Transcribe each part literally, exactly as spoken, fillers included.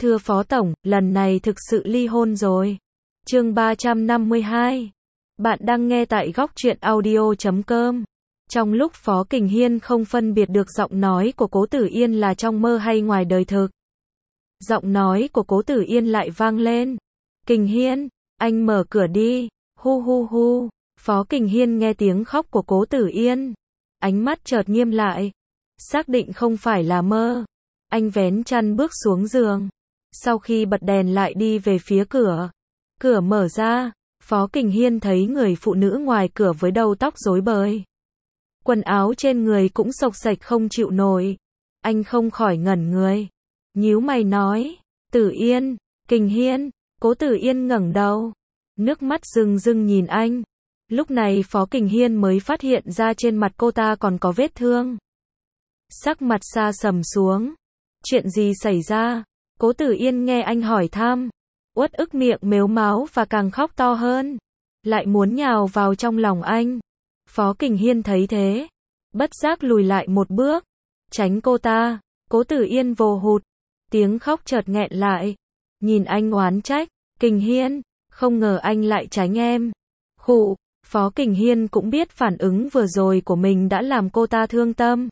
Thưa Phó Tổng, lần này thực sự ly hôn rồi. Chương ba trăm năm mươi hai. Bạn đang nghe tại góc truyện audio chấm com. Trong lúc Phó Kình Hiên không phân biệt được giọng nói của Cố Tử Yên là trong mơ hay ngoài đời thực, giọng nói của Cố Tử Yên lại vang lên. Kình Hiên, anh mở cửa đi. Hu hu hu. Phó Kình Hiên nghe tiếng khóc của Cố Tử Yên, ánh mắt chợt nghiêm lại. Xác định không phải là mơ, anh vén chăn bước xuống giường. Sau khi bật đèn lại đi về phía cửa. Cửa mở ra, Phó Kình Hiên thấy người phụ nữ ngoài cửa với đầu tóc rối bời. Quần áo trên người cũng xộc xệch không chịu nổi. Anh không khỏi ngẩn người, nhíu mày nói, Tử Yên, Kình Hiên. Cố Tử Yên ngẩng đầu, nước mắt rưng rưng nhìn anh. Lúc này Phó Kình Hiên mới phát hiện ra trên mặt cô ta còn có vết thương. Sắc mặt sa sầm xuống. Chuyện gì xảy ra? Cố Tử Yên nghe anh hỏi thăm, uất ức miệng mếu máo và càng khóc to hơn, lại muốn nhào vào trong lòng anh. Phó Kình Hiên thấy thế, bất giác lùi lại một bước, tránh cô ta. Cố Tử Yên vồ hụt, tiếng khóc chợt nghẹn lại, nhìn anh oán trách, Kình Hiên, không ngờ anh lại tránh em. Khụ. Phó Kình Hiên cũng biết phản ứng vừa rồi của mình đã làm cô ta thương tâm,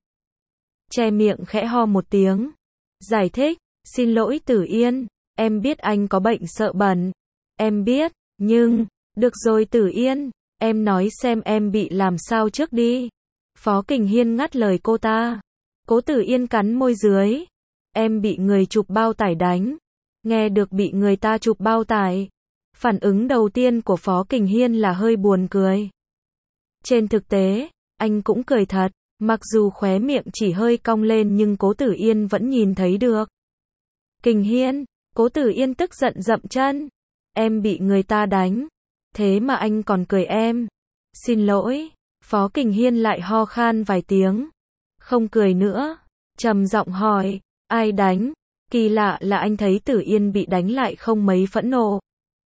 che miệng khẽ ho một tiếng, giải thích, xin lỗi Tử Yên, em biết anh có bệnh sợ bẩn, em biết, nhưng, được rồi Tử Yên, em nói xem em bị làm sao trước đi. Phó Kình Hiên ngắt lời cô ta. Cố Tử Yên cắn môi dưới, em bị người chụp bao tải đánh. Nghe được bị người ta chụp bao tải, phản ứng đầu tiên của Phó Kình Hiên là hơi buồn cười. Trên thực tế, anh cũng cười thật, mặc dù khóe miệng chỉ hơi cong lên nhưng Cố Tử Yên vẫn nhìn thấy được. Kình Hiên, Cố Tử Yên tức giận dậm chân, em bị người ta đánh, thế mà anh còn cười em. Xin lỗi. Phó Kình Hiên lại ho khan vài tiếng, không cười nữa, trầm giọng hỏi, ai đánh? Kỳ lạ là anh thấy Tử Yên bị đánh lại không mấy phẫn nộ.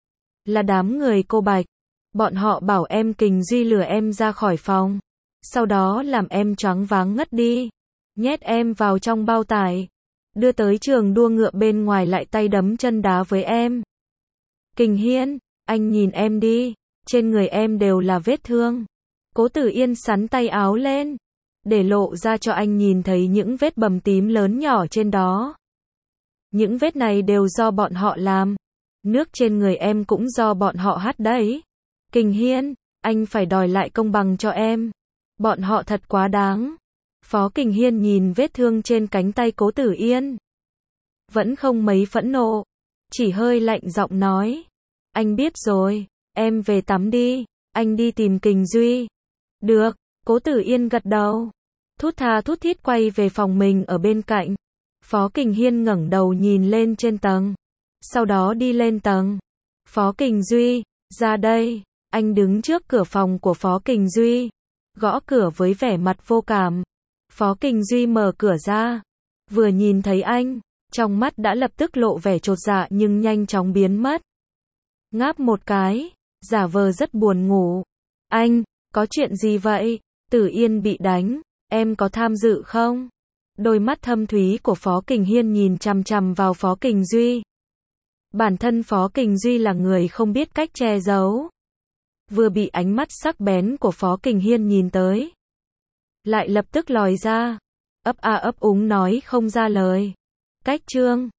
Là đám người cô Bạch, bọn họ bảo em Kình Duy lừa em ra khỏi phòng, sau đó làm em choáng váng ngất đi, nhét em vào trong bao tải, đưa tới trường đua ngựa bên ngoài lại tay đấm chân đá với em. Kình Hiên, anh nhìn em đi, trên người em đều là vết thương. Cố Tử Yên xắn tay áo lên, để lộ ra cho anh nhìn thấy những vết bầm tím lớn nhỏ trên đó. Những vết này đều do bọn họ làm, nước trên người em cũng do bọn họ hắt đấy. Kình Hiên, anh phải đòi lại công bằng cho em. Bọn họ thật quá đáng. Phó Kình Hiên nhìn vết thương trên cánh tay Cố Tử Yên, vẫn không mấy phẫn nộ, chỉ hơi lạnh giọng nói, anh biết rồi, em về tắm đi, anh đi tìm Kình Duy. Được. Cố Tử Yên gật đầu, thút tha thút thít quay về phòng mình ở bên cạnh. Phó Kình Hiên ngẩng đầu nhìn lên trên tầng, sau đó đi lên tầng. Phó Kình Duy, ra đây. Anh đứng trước cửa phòng của Phó Kình Duy, gõ cửa với vẻ mặt vô cảm. Phó Kình Duy mở cửa ra, vừa nhìn thấy anh, trong mắt đã lập tức lộ vẻ chột dạ nhưng nhanh chóng biến mất. Ngáp một cái, giả vờ rất buồn ngủ. Anh, có chuyện gì vậy? Tử Yên bị đánh, em có tham dự không? Đôi mắt thâm thúy của Phó Kình Hiên nhìn chằm chằm vào Phó Kình Duy. Bản thân Phó Kình Duy là người không biết cách che giấu, vừa bị ánh mắt sắc bén của Phó Kình Hiên nhìn tới, lại lập tức lòi ra, ấp a ấp úng nói không ra lời. Cách chương